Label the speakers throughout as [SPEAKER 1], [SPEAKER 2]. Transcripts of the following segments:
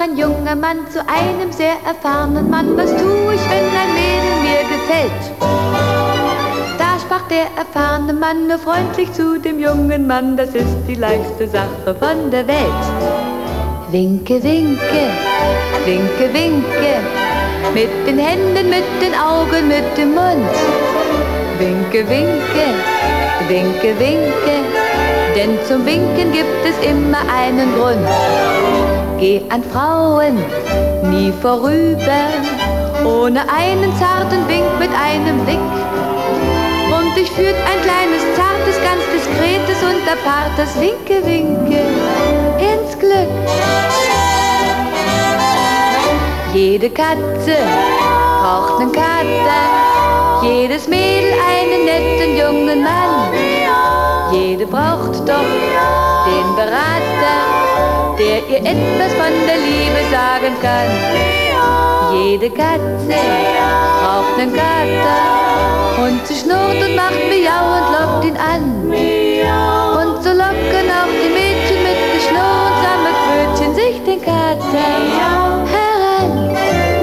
[SPEAKER 1] ein junger Mann zu einem sehr erfahrenen Mann: Was tue ich, wenn ein Mädel mir gefällt? Da sprach der erfahrene Mann nur freundlich zu dem jungen Mann: Das ist die leichteste Sache von der Welt. Winke, winke, winke, winke, mit den Händen, mit den Augen, mit dem Mund. Winke, winke, winke, winke, denn zum Winken gibt es immer einen Grund. Geh an Frauen nie vorüber, ohne einen zarten Wink mit einem Blick. Und dich führt ein kleines, zartes, ganz diskretes und apartes Winke, winke ins Glück. Jede Katze braucht nen Kater, jedes Mädel einen netten jungen Mann. Jede braucht doch den Berater, der ihr etwas von der Liebe sagen kann. Jede Katze braucht nen Kater und sie schnurrt und macht Miau und lockt ihn an. Und so locken auch die Mädchen mit Geschnurr und Sammetpfötchen sich den Kater heran.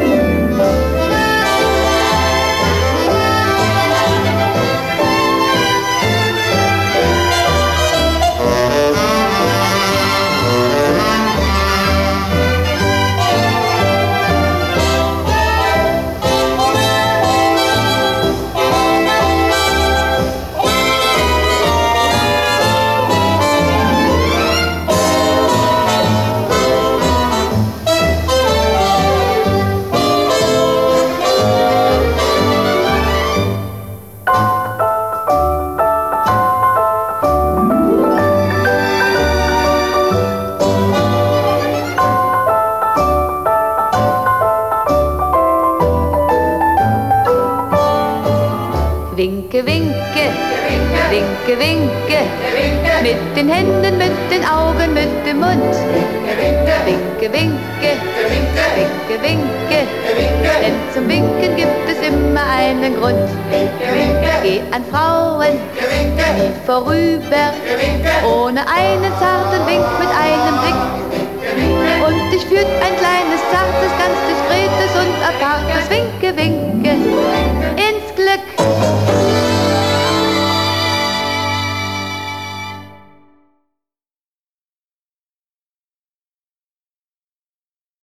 [SPEAKER 1] Winke, winke, winke, winke, mit den Händen, mit den Augen, mit dem Mund. Winke, winke, winke, winke, denn zum Winken gibt es immer einen Grund. Geh an Frauen nie vorüber, ohne einen zarten Wink mit einem Blick. Und dich führt ein kleines, zartes, ganz diskretes und apartes Winke, winke